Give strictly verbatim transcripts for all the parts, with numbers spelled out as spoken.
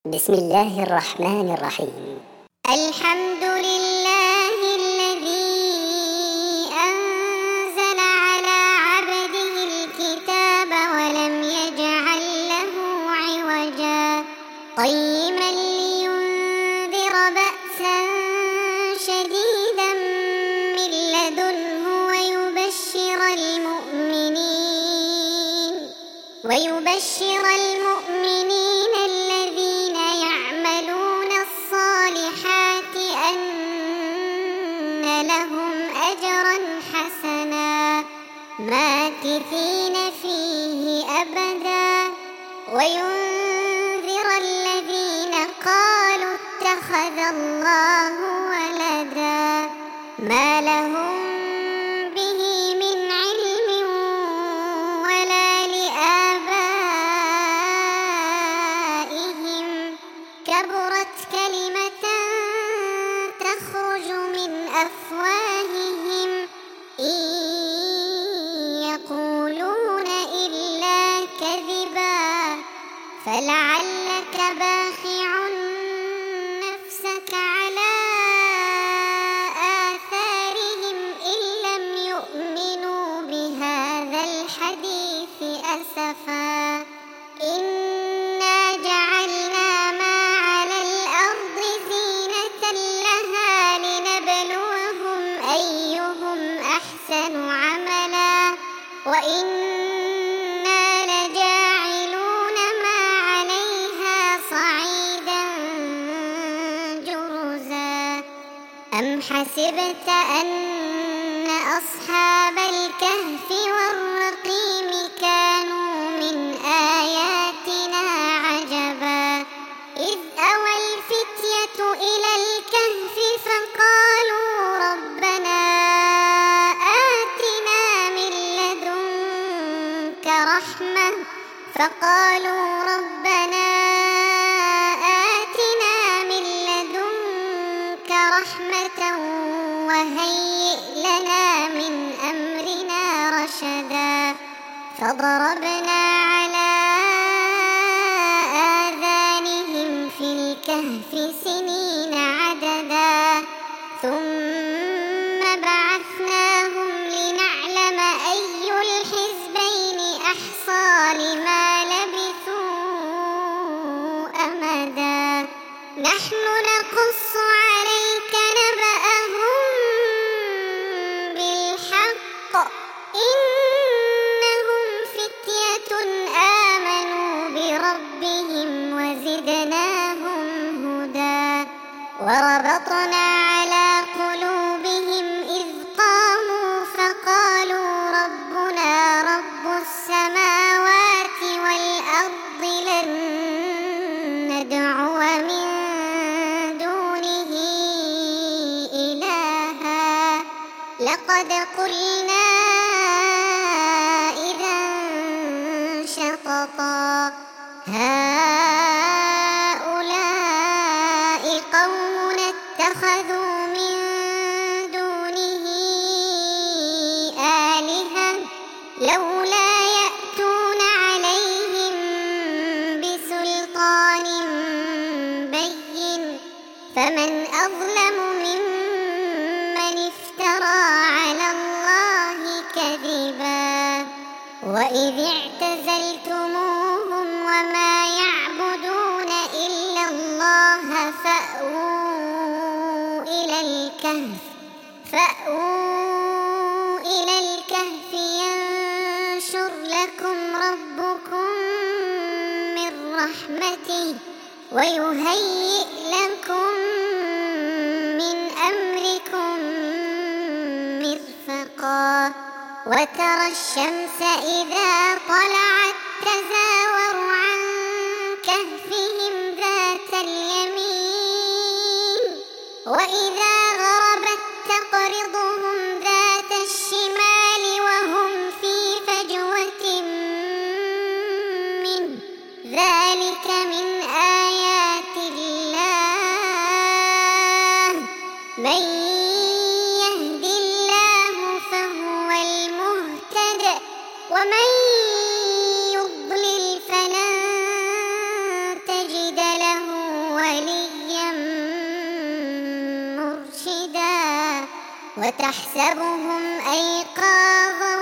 بسم الله الرحمن الرحيم. الحمد لله الذي أنزل على عبده الكتاب ولم يجعل له عوجا قيما لينذر بأسا شديدا من لدنه ويبشر المؤمنين ويبشر المؤمنين الذين يعملون الصالحات أن لهم أجرا حسنا ماكثين فيه أبدا وينذر الذين قالوا اتخذ الله ولدا ما لهم به من علم ولا لآبائهم كبرت كلمة تخرج من أفواههم إن يقولون إلا كذبا فلعلك باخع نفسك على آثارهم إن لم يؤمنوا بهذا الحديث أسفا إنا جعلنا ما على الأرض زينة لها لنبلوهم أيهم أحسن عملا وإنا لجاعلون ما عليها صعيدا جرزا أم حسبت أن أصحاب الكهف والرقيم كانوا من آياتنا عجبا إذ أوى الفتية إلى الكهف فقالوا ربنا آتنا من لدنك رحمة فقالوا ربنا آتنا من لدنك رحمة وهيئ لنا من أمرنا رشدا فضربنا على آذانهم في الكهف سنين عددا ثم بعثناهم لنعلم أي الحزبين أحصى لما لبثوا أمدا نحن نقص عليك نبأهم بالحق إنهم فتية آمنوا بربهم وزدناهم هدى وربطنا على قلوبهم إذ قاموا فقالوا ربنا رب السماوات والأرض لن ندعو من دونه إلها لقد قلنا إذا شططا هؤلاء قوم اتخذوا من دونه آلهة لولا يأتون عليهم بسلطان بين فمن أظلم ممن افترى على الله كذبا وإذ اعتزلتموهم وما يعبدون إلا الله فأووا إلى الكهف فأووا إلى الكهف ينشر لكم ربكم من رحمته ويهيئ لكم من أمركم مرفقا وترى الشمس إذا طلعت تزاور عن كهفهم ذات اليمين وإذا غربت تقرضهم ذات الشمال وهم في فجوة منه ذلك من آيات الله من يهد الله فهو المهتد ومن يضلل فلن تجد له وتحسبهم أيقاظا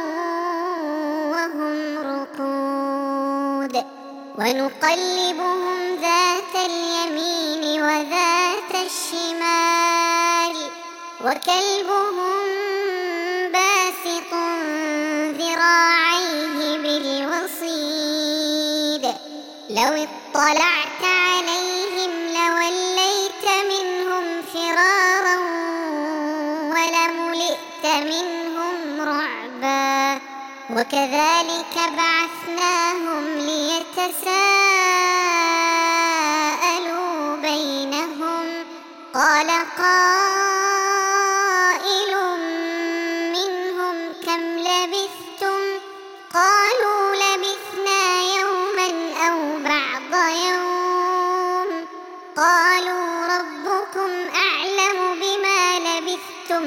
وهم رقود ونقلبهم ذات اليمين وذات الشمال وكلبهم باسط ذراعيه بالوصيد لو اطلعت عليهم لوليت منهم فرارا ولملئت منهم رعبا وكذلك بعثناهم ليتساءلوا بينهم قال قائل منهم كم لبثتم قالوا لبثنا يوما أو بعض يوم قالوا ربكم أعلم بما لبثتم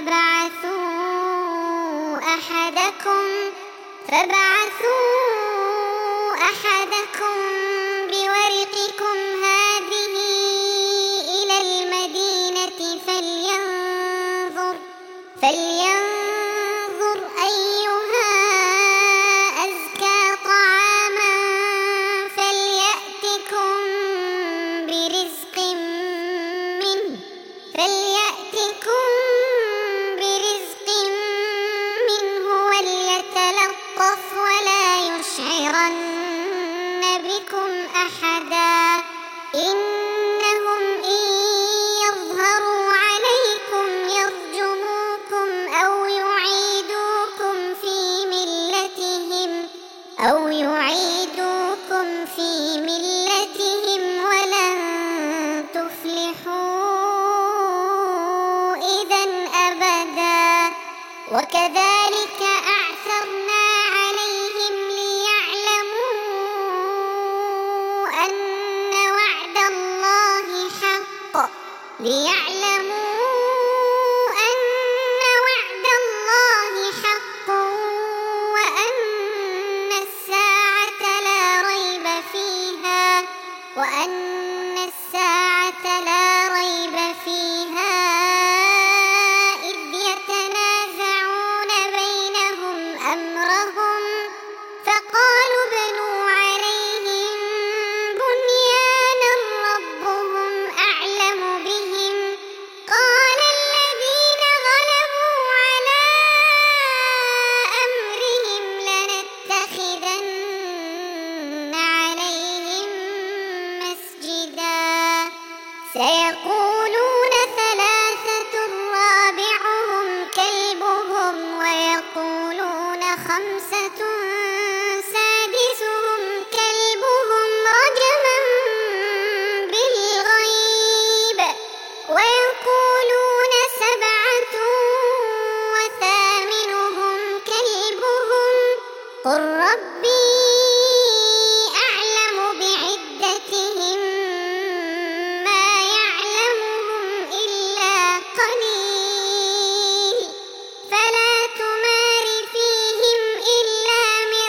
فابعثوا أحدكم فابعثوا أحدكم بورقكم هذه إلى المدينة فلينظر فلينظر أيها أزكى طعاما فليأتكم برزق منه فليأتكم برزق منه وليتلطف ولا يشعرن بكم أحدا إنهم إن يظهروا عليكم يرجموكم أو يعيدوكم في ملتهم أو يعيدوكم في ملتهم ولن تفلحوا إذا أبدا وكذلك أعثرنا عليهم ليعلموا أن وعد الله حق ليعلموا أن وعد الله حق وأن الساعة لا ريب فيها وأن الساعة لا ريب فيها إذ يتنازعون بينهم أمرهم فقالوا ابنوا عليهم بنيانا ربهم أعلم بهم قال الذين غلبوا على أمرهم لنتخذن عليهم مسجدا سيقولون ثلاثة رابعهم كلبهم ويقولون خمسة سادسهم كلبهم رجما بالغيب ويقولون سبعة وثامنهم كلبهم قل ربي أعلم بعدتهم ما يعلمهم إلا قليل فلا تمار فيهم إلا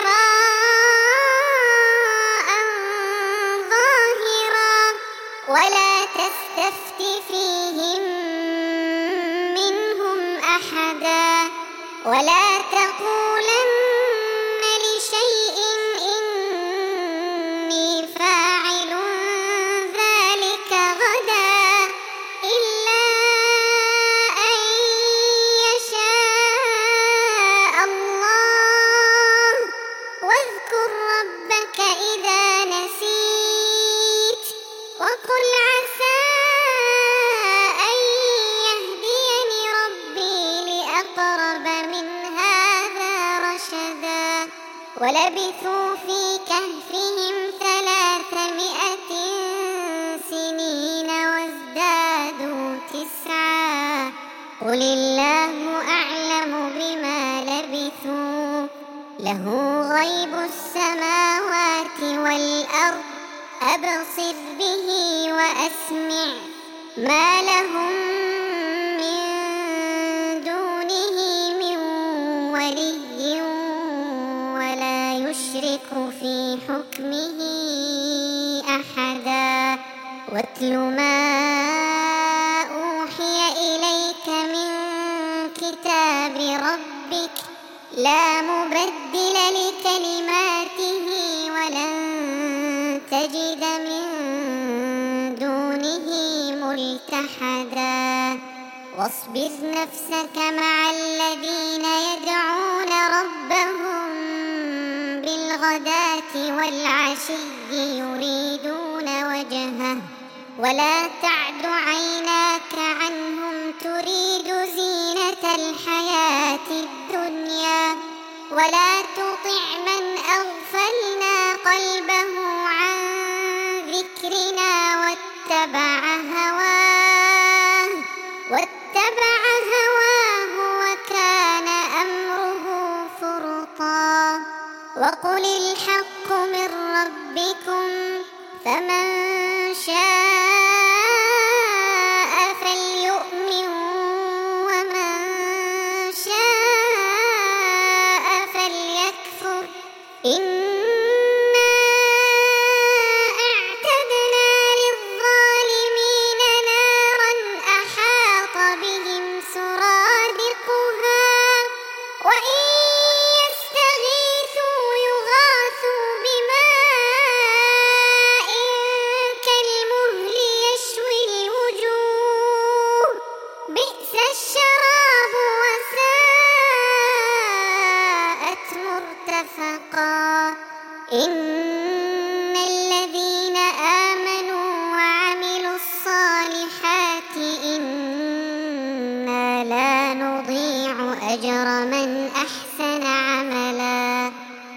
مراء ظاهرا ولا تستفت فيهم منهم أحدا ولا تقولن لشيء إني فاعل ذلك غدا إلا أن يشاء الله واذكر ربك إذا نسيت وقل عسى أن يهديني ربي لأقرب من هذا رشدا ولبثوا في كهفهم ثلاثمائة سنين وازدادوا تسعا قل الله أعلم بما لبثوا له غيب السماوات والأرض أبصر به وأسمع ما لهم من دونه من ولي ولا يشرك في حكمه أحدا واتل ما أوحي إليك من لا مبدل لكلماته ولن تجد من دونه ملتحدا واصبر نفسك مع الذين يدعون ربهم بالغداة والعشي يريدون وجهه ولا تعد عيناك عنهم تريد زينة الحياة الدنيا ولا تطع من أغفلنا قلبه عن ذكرنا واتبع هواه واتبع هواه وكان أمره فرطا وقل الحق من ربكم فمن شاء فليؤمن ومن شاء فليكفر إنا أعتدنا للظالمين نارا أحاط بهم سرادقها وإن يستغيثوا يغاثوا بماء كالمهل يشوي الوجوه بئس الشراب وساءت مرتفقا إن الذين آمنوا وعملوا الصالحات إنا لا نضيع أجر من أحسن عملا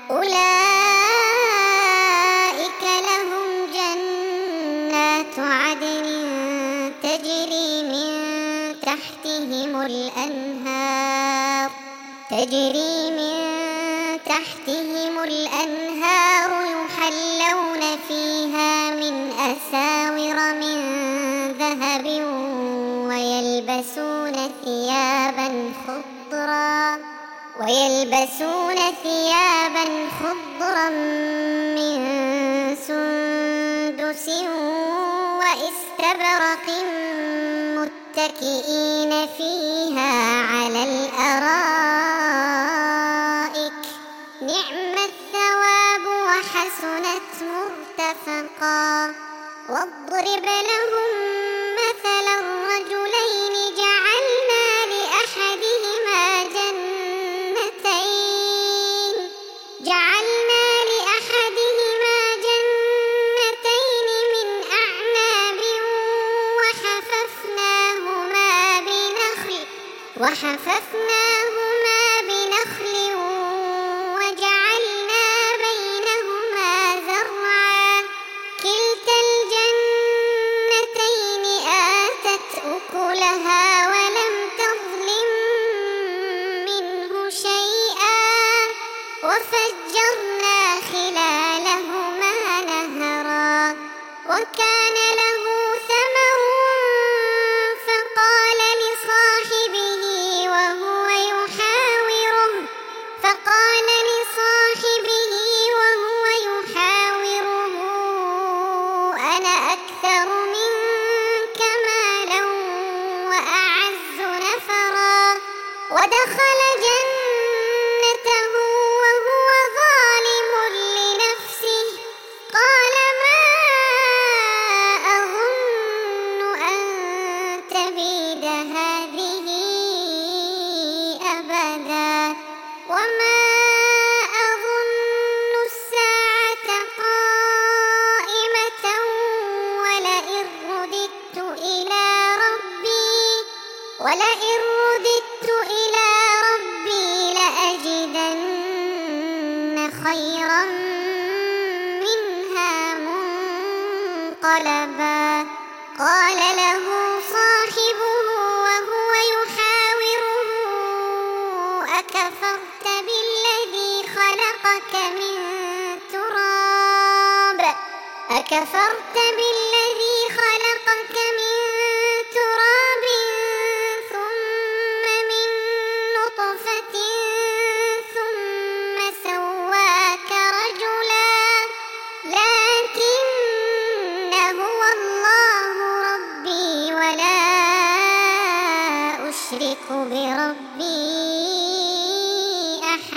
أولئك لهم جنات عدن تجري من تحتهم الأنهار تجري من تحتهم الأنهار يحلون فيها من أساور من ذهب ويلبسون ثيابا خضرا ويلبسون ثيابا خضرا من سندس واستبرق متكئين فيها على الأرائك نعم الثواب وحسنت مرتفقا واضرب لهم مثلا الرجلين جعلنا لأحدهما جنتين جعلنا لأحدهما جنتين من أعناب وحففناهما بنخل وحففناهما بنخل وجعلنا بينهما زرعا كلتا الجنتين آتت أكلها ولم تظلم منه شيئا وفجرنا خلالهما نهرا وكان له ثمر فقال لصاحبه وهو يحاوره فقال لصاحبه وهو يحاوره أنا أكثر منك مالا وأعز نفرا ودخل جنته وهو ظالم لنفسه قال ما أظن أن تبيد هذه أبدا وما أظن الساعة قائمة ولئن رددت إلى ربي ولئن رددت إلى ربي لأجدن خيرا منها منقلبا قال له صاحبه وهو يحاوره أكفرت بالذي خلقك من تراب أكفرت بالذي خلقك من تراب ثم من نطفة ثم سواك رجلا لكن هو الله ربي ولا أشرك بربي أحدا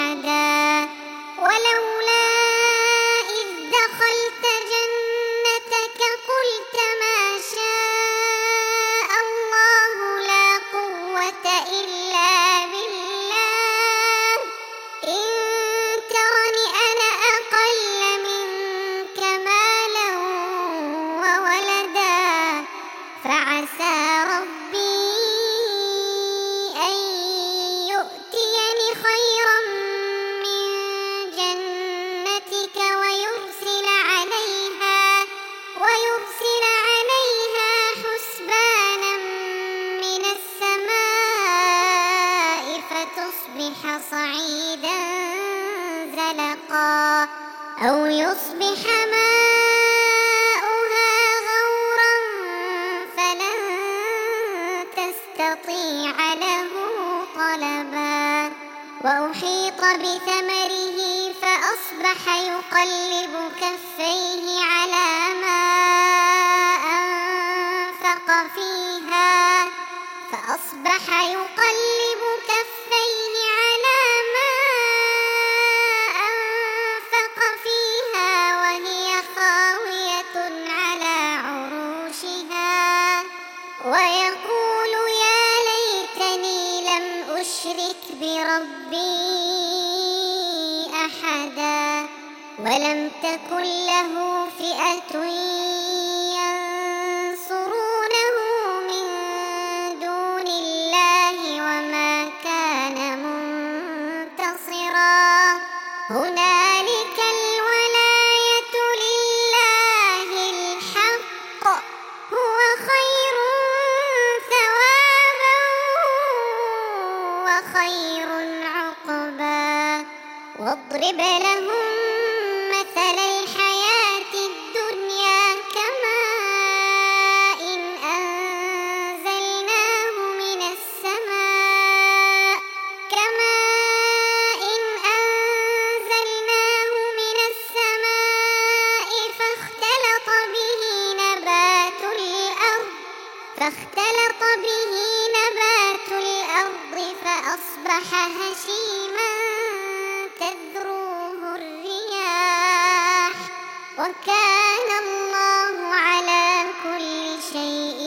فعسى ربي أن يؤتيني خيرا من جنتك ويرسل عليها ويرسل عليها حسبانا من السماء فتصبح صعيدا زلقا أو يصبح ماؤها غورا فلن تستطيع له طلبا وأحيط بثمره فأصبح يقلب كفيه على ما أنفق فيها فأصبح يقلب كفيه على ما أنفق فيها وهي خاوية على عروشها ويقول يا ليتني لم أشرك بربي أحدا ولم تكن له فئة ينصرونه من دون الله وما كان منتصرا هنالك الولاية لله الحق هو خير ثوابا وخير عقبا واضرب لهم مثل الحياة الدنيا كماء أنزلناه من السماء كماء أنزلناه من السماء فاختلط به نبات الأرض فاختلط به نبات الأرض فأصبح هشيما تذروه الرياح وكان الله على كل شيء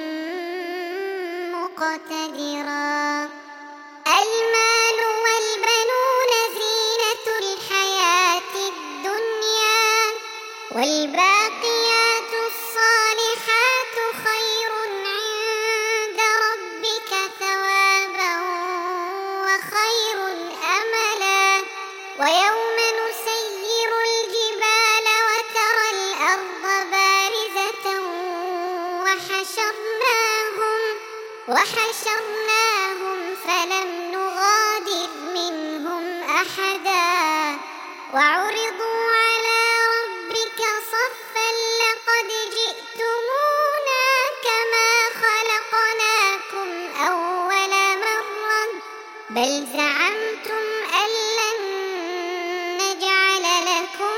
مقتدرا المال والبنون زينة الحياة الدنيا والباقيات الصالحات خير عند ربك ثوابا وخير أملا ويوم نسير الجبال وترى الأرض بارزة وحشرناهم وحشرناهم فلم نغادر منهم أحدا وعرضوا على ربك صفا لقد جئتمونا كما خلقناكم أول مرة بل زعمتم أن لن نجعل لكم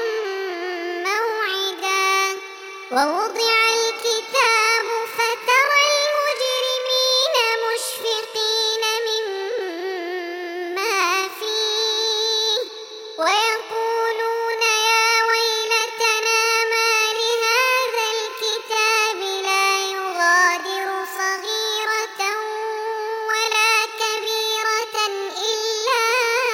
موعدا ووضع الكتاب فترى المجرمين مشفقين مما فيه ويقولون يا ويلتنا ما لهذا الكتاب لا يغادر صغيرة ولا كبيرة إلا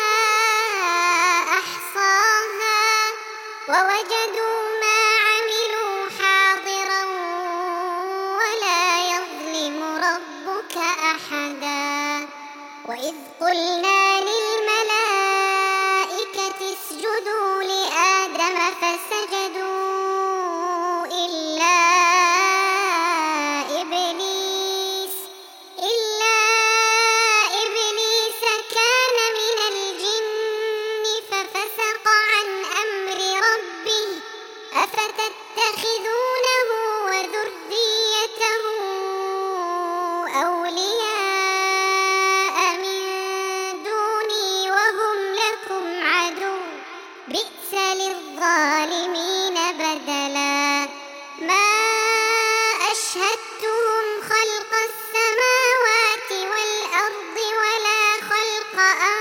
أحصاها ووجدوا ما عملوا حاضرا ولا يظلم ربك أحدا وإذ قلنا للملائكة اسجدوا لآدم فسجدوا إلا إبليس إلا إبليس كان من الجن ففسق عن أمر ربه أفتتخذونه وذريته أولياء من دوني وهم لكم عدو بئس للظالمين بدلا ما أشهدتهم خلق السماوات والأرض ولا خلق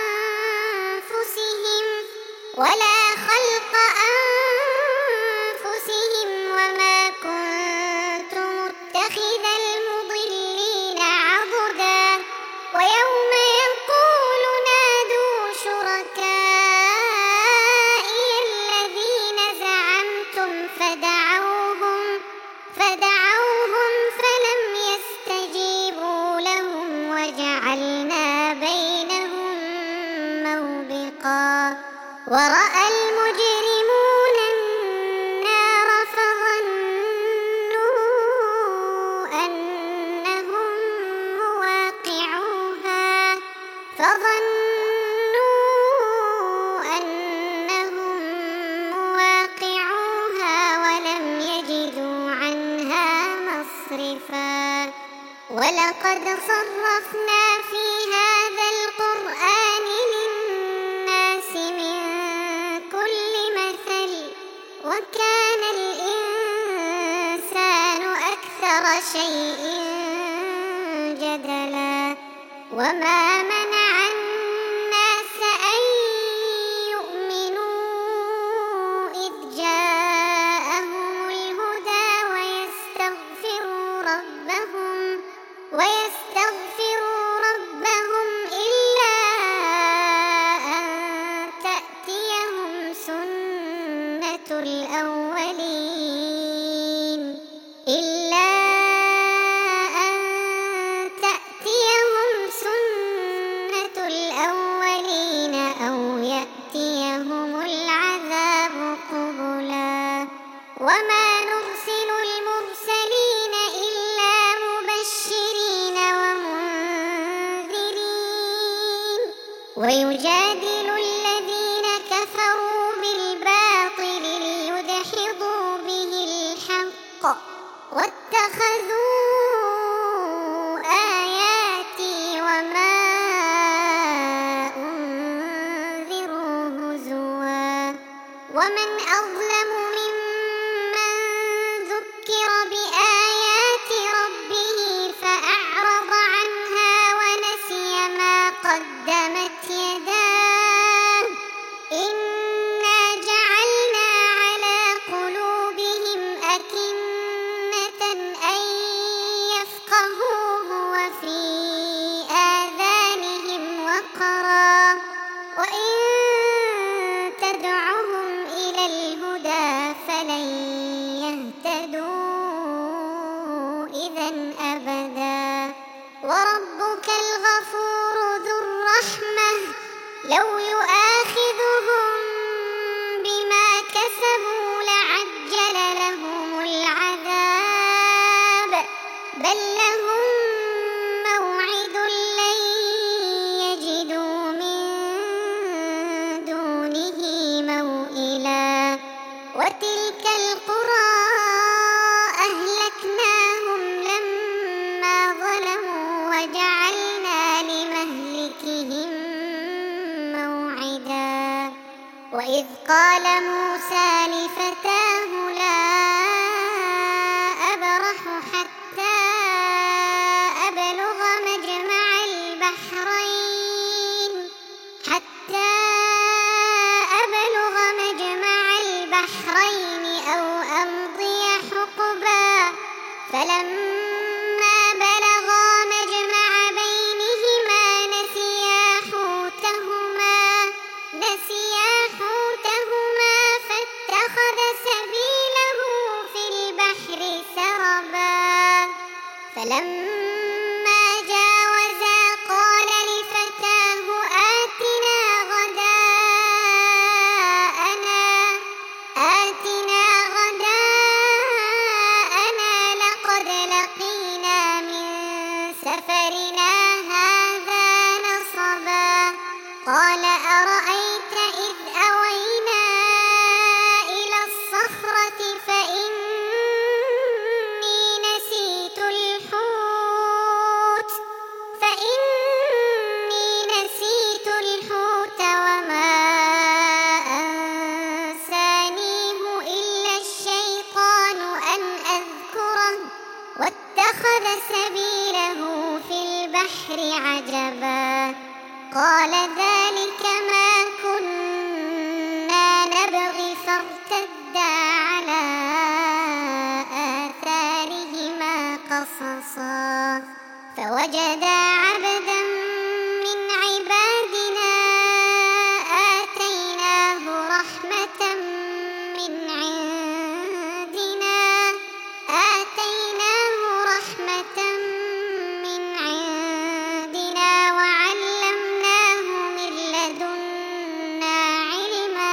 أنفسهم ولا خلق أنفسهم وما كنت متخذ المضلين عضدا ويوم يقول نادوا شركائي الذين زعمتم فدعوهم فدعوهم ورأى المجرمون النار فظنوا أنهم مواقعوها فظنوا أنهم مواقعوها ولم يجدوا عنها مصرفا ولقد صرفنا في هذا القرآن للناس من كل مثل وكان الإنسان أكثر شيء جدلا وما منع الناس أن يؤمنوا إذ جاءهم الهدى ويستغفروا ربهم ويستغفروا ربهم إلا أن تأتيهم سنة الأولين إلا أن تأتيهم سنة الأولين أو يأتيهم العذاب قبلا وما نرسل المرسلين إلا مبشرين ومنذرين ويجادل الذين كفروا بالباطل ليدحضوا به الحق واتخذوا آياتي وما أنذروا هزوا ومن أظلم ممن ذكر بآيات ربه فأعرض عنها ونسي ما قدمت يداه إنا جعلنا على قلوبهم أكنة أن يفقهوه وفي آذانهم وقرا وإن تدعهم إلى الهدى فلن يهتدوا إذا أبدا وربك الغفور ذو الرحمة لو يؤاخذهم بما كسبوا لعجل لهم العذاب بل لهم موعد لن يجدوا من دونه موئلا وتلك القرى أهلكناهم لما ظلموا وجعلنا لمهلكهم موعدا وإذ قال موسى لفتاه لا أبرح حتى أبلغ مجمع البحرين حتى أبلغ مجمع البحرين أو أمضي حقبا فلما بلغا مجمع بينهما نسيا حوتهما نسيا حوتهما فاتخذ سبيله في البحر سربا فلما جاوزا قال لفتاه آتنا غداءنا آتنا غداءنا لقد لقينا من سفرنا هذا نصبا قال أرأيت إذ أوينا إلى الصخرة فإني نسيت الحوت فإني نسيت الحوت وما أنسانيه إلا الشيطان أن أذكره واتخذ سبيله في البحر عجبا قال ذلك ما كنا نبغي فارتدا على آثارهما قصصا فوجدا عبدا من عبادنا آتيناه رحمة من عندنا آتيناه رحمة من عندنا وعلمناه من لدنا علما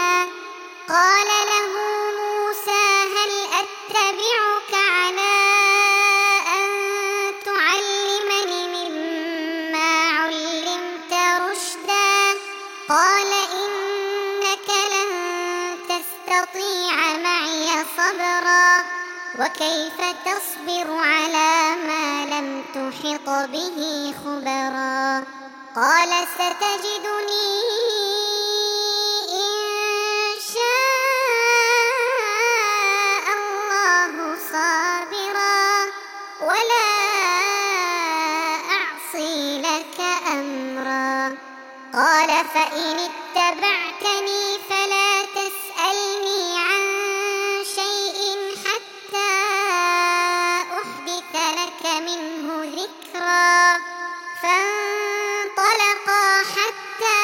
وكيف تصبر على ما لم تحط به خبرا قال ستجدني إن شاء الله صابرا ولا أعصي لك أمرا قال فإن اتبعتني فلا تسألني عن شيء حتى أحدث لك منه ذكرا فانطلقا حتى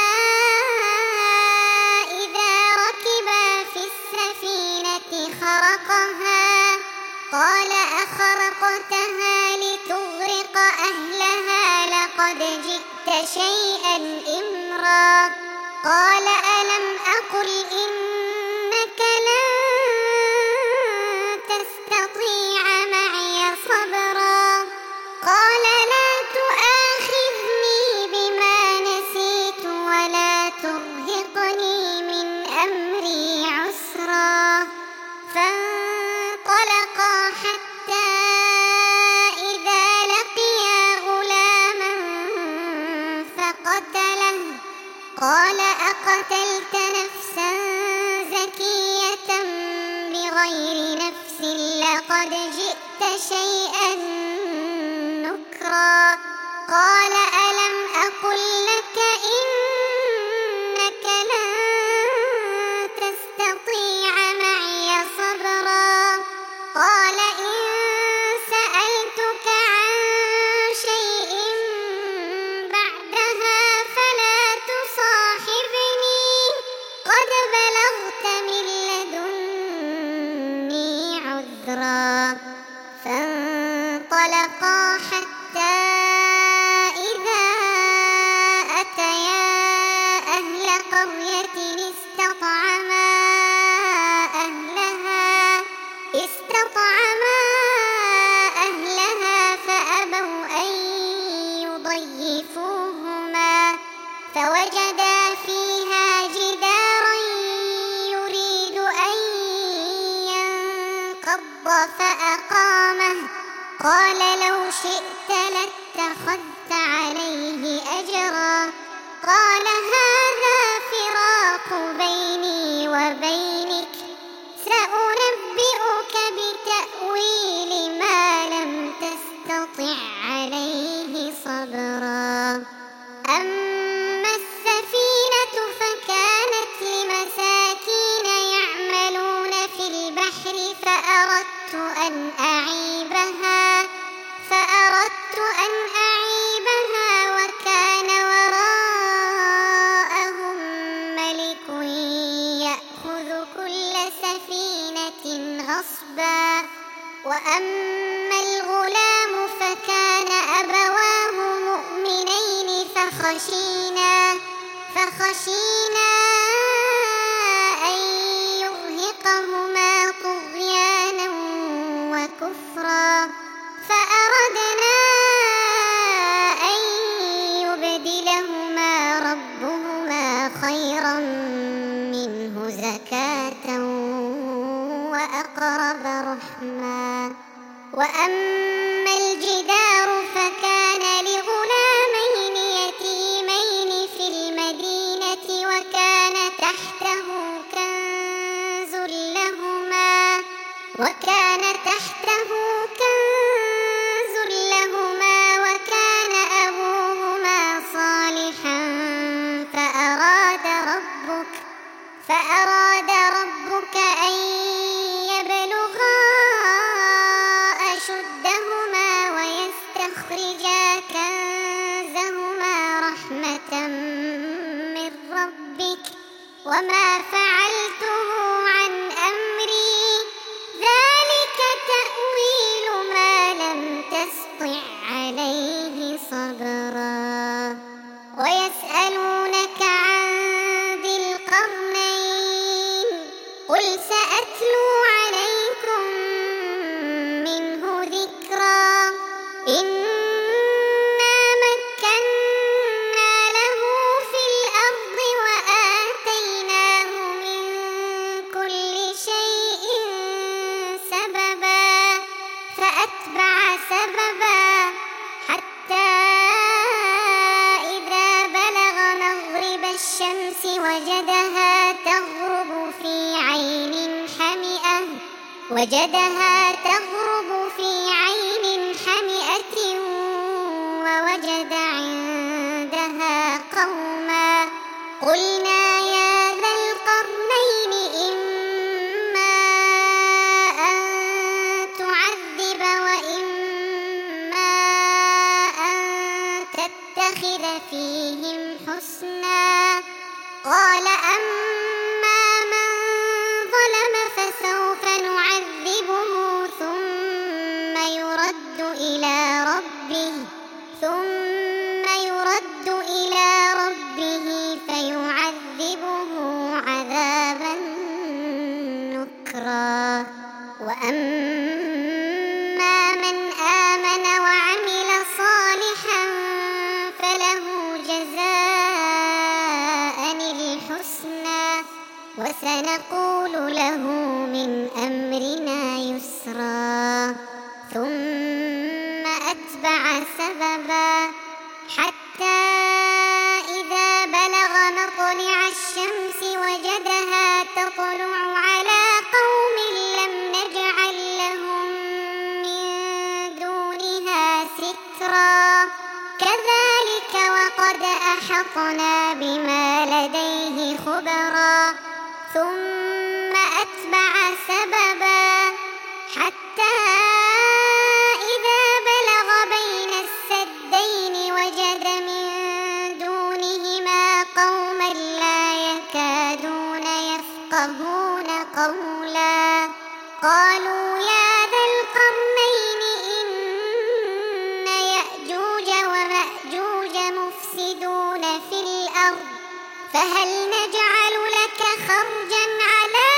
إذا ركبا في السفينة خرقها قال أخرقتها لتغرق أهلها لقد جئت شيئا إمرا قال ألم أقل إنك لن تستطيع معي صبرا قال لا تؤاخذني بما نسيت ولا ترهقني من أمري عسرا فانطلقا حتى إذا لقيا غلاما فقتله قال أقتلت نفسا زكية بغير نفس لقد جئت شيئا نكرا قال ألم أقل لك إنك لن تستطيع معي صبرا قال إن سألتك عن شيء بعدها فلا تصاحبني قد بلغت من لدني عذرا فانطلقا حتى إذا أتيا أهل قرية استطعما أهلها استطعما أهلها فأبوا أن يضيفوهما فوجدا فيها جدارا يريد أن ينقض فأقامه قال لو شئت لاتخذت عليه أجرا قال هذا فراق بيني وبينك سأنبئك بتأويل ما لم تستطع عليه صبرا أما السفينة فكانت لمساكين يعملون في البحر فأردت أن أعيبها فأردت أن أعيبها وكان وراءهم ملك يأخذ كل سفينة غصبا وأما الغلام فكان أبواه مؤمنين فخشينا فخشينا أن يرهقهما طغيانا وكفرا فأردنا أن يبدلهما ربهما خيرا منه زكاة وأقرب رحما وأما الجدار فكان لغلامين يتيمين في المدينة وكان تحته كنز لهما وكان تحته كنز لهما وكان أبوهما صالحا فأراد ربك فأراد ربك أن يبلغا أشدهما ويستخرجا كنزهما رحمة من ربك وما فعلته عن أمري ذلك تأويل ما لم تسطع عليه صبرا ويسألونك عن ذي القرنين قل سأتلو عليكم منه ذكرا إنا مكنا له في الأرض وآتيناه من كل شيء سببا وجدها تغرب في عين حمئة ووجد عندها قوما قلنا يا ذا القرنين إما أن تعذب وإما أن تتخذ فيهم حسنا قال أما من ظلم فسوف نعذبه ثم يرد إلى ربه ثم يرد إلى ربه فيعذبه عذابا نكرا وأما من آمن وعمل صالحا فله جزاء الحسنى وسنقول له من أمرنا يسرا ثم أتبع سببا حتى إذا بلغ مطلع الشمس وجدها تطلع على قوم لم نجعل لهم من دونها سترا كذلك وقد أحطنا بما لديه خبرا ثم أتبع سببا حتى إذا بلغ بين السدين وجد من دونهما قوما لا يكادون يفقهون قولا قالوا يا ذا القرنين إن يأجوج ومأجوج مفسدون في الأرض فهل نجعل لك خرجا على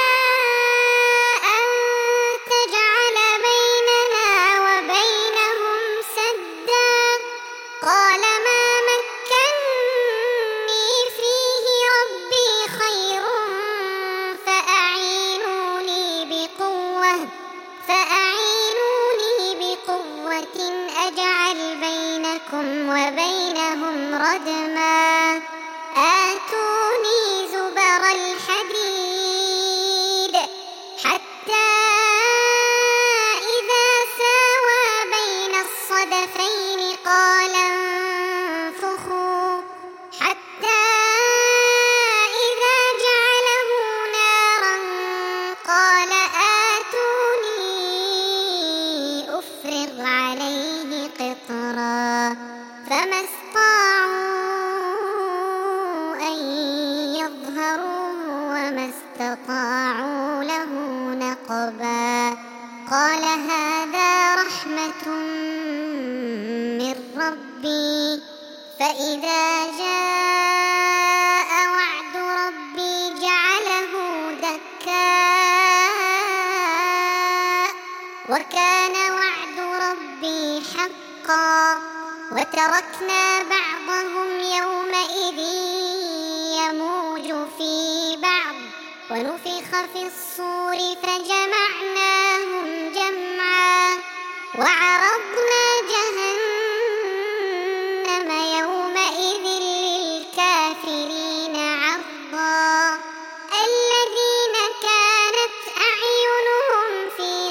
أن تجعل بيننا وبينهم سدا قال ما مكني فيه ربي خير فأعينوني بقوة فأعينوني بقوة أجعل بينكم وبينهم ردما آتوني زبر الحديد حتى إذا ساوى بين الصدفين قال انفخوا حتى إذا جعله نارا قال آتوني أفرغ عليه قطرا فما استطاعوا وما استطاعوا له نقبا قال هذا رحمة من ربي فإذا جاء وعد ربي جعله دكا وكان وعد ربي حقا وتركنا بعضهم يومئذ يموج في بعض ونفخ في الصور فجمعناهم جمعا وعرضنا جهنم يومئذ للكافرين عرضا الذين كانت أعينهم في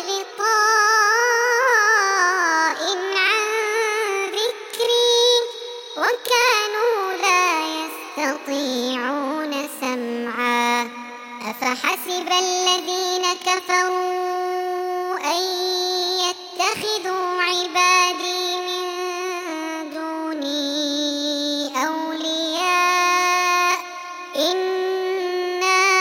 غطاء عن ذكري وكانوا لا يستطيعون سمعا أفحسب الذين كفروا أن يتخذوا عبادي من دوني أولياء إنا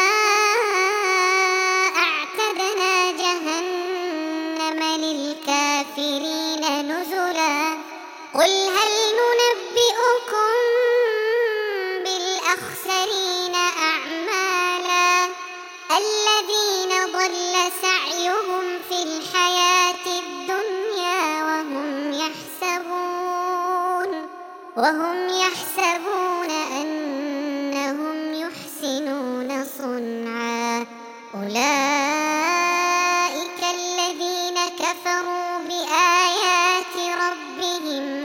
أعتدنا جهنم للكافرين نزلا قل هل ننبئكم بالأخسرين أعمالا الذين ضل سعيهم في الحياة الدنيا وهم يحسبون وهم يحسبون أنهم يحسنون صنعا أولئك الذين كفروا بآيات ربهم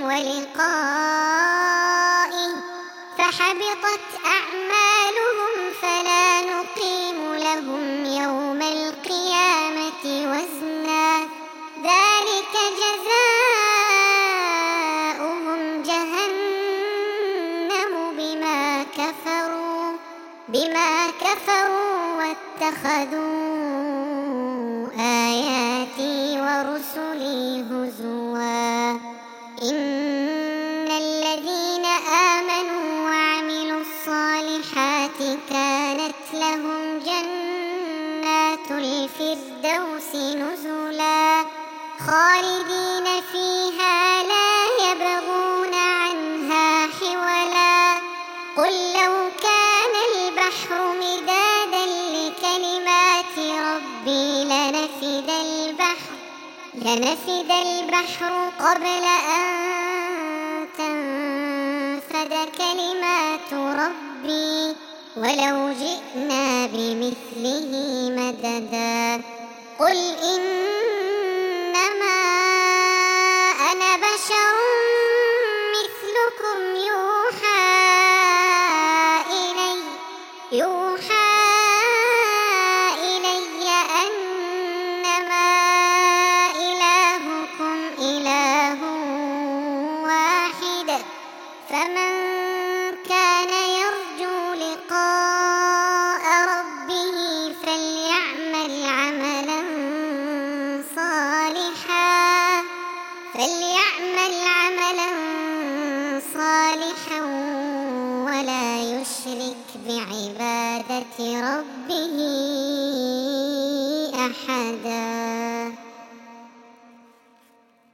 ولقائه فحبطت أعمالهم فلا نقيم لهم يوم القيامة اتخذوا آياتي ورسلي هزوا إن الذين آمنوا وعملوا الصالحات كانت لهم جنات الفردوس نزلا خالدين فيها لا يبغون عنها حولا قل لو كان البحر مدادا لكلمات ربي لنفد البحر لنفد البحر قبل أن تنفد كلمات ربي ولو جئنا بمثله مددا قل إنما أنا بشر مثلكم يوحى إلي يوحى إلي أنما إلهكم إله واحد فمن كان يرجو لقاء ربه فليعمل عملا صالحا فليعمل عملا صالحا ولا يشرك بعبادة ربه أحدا.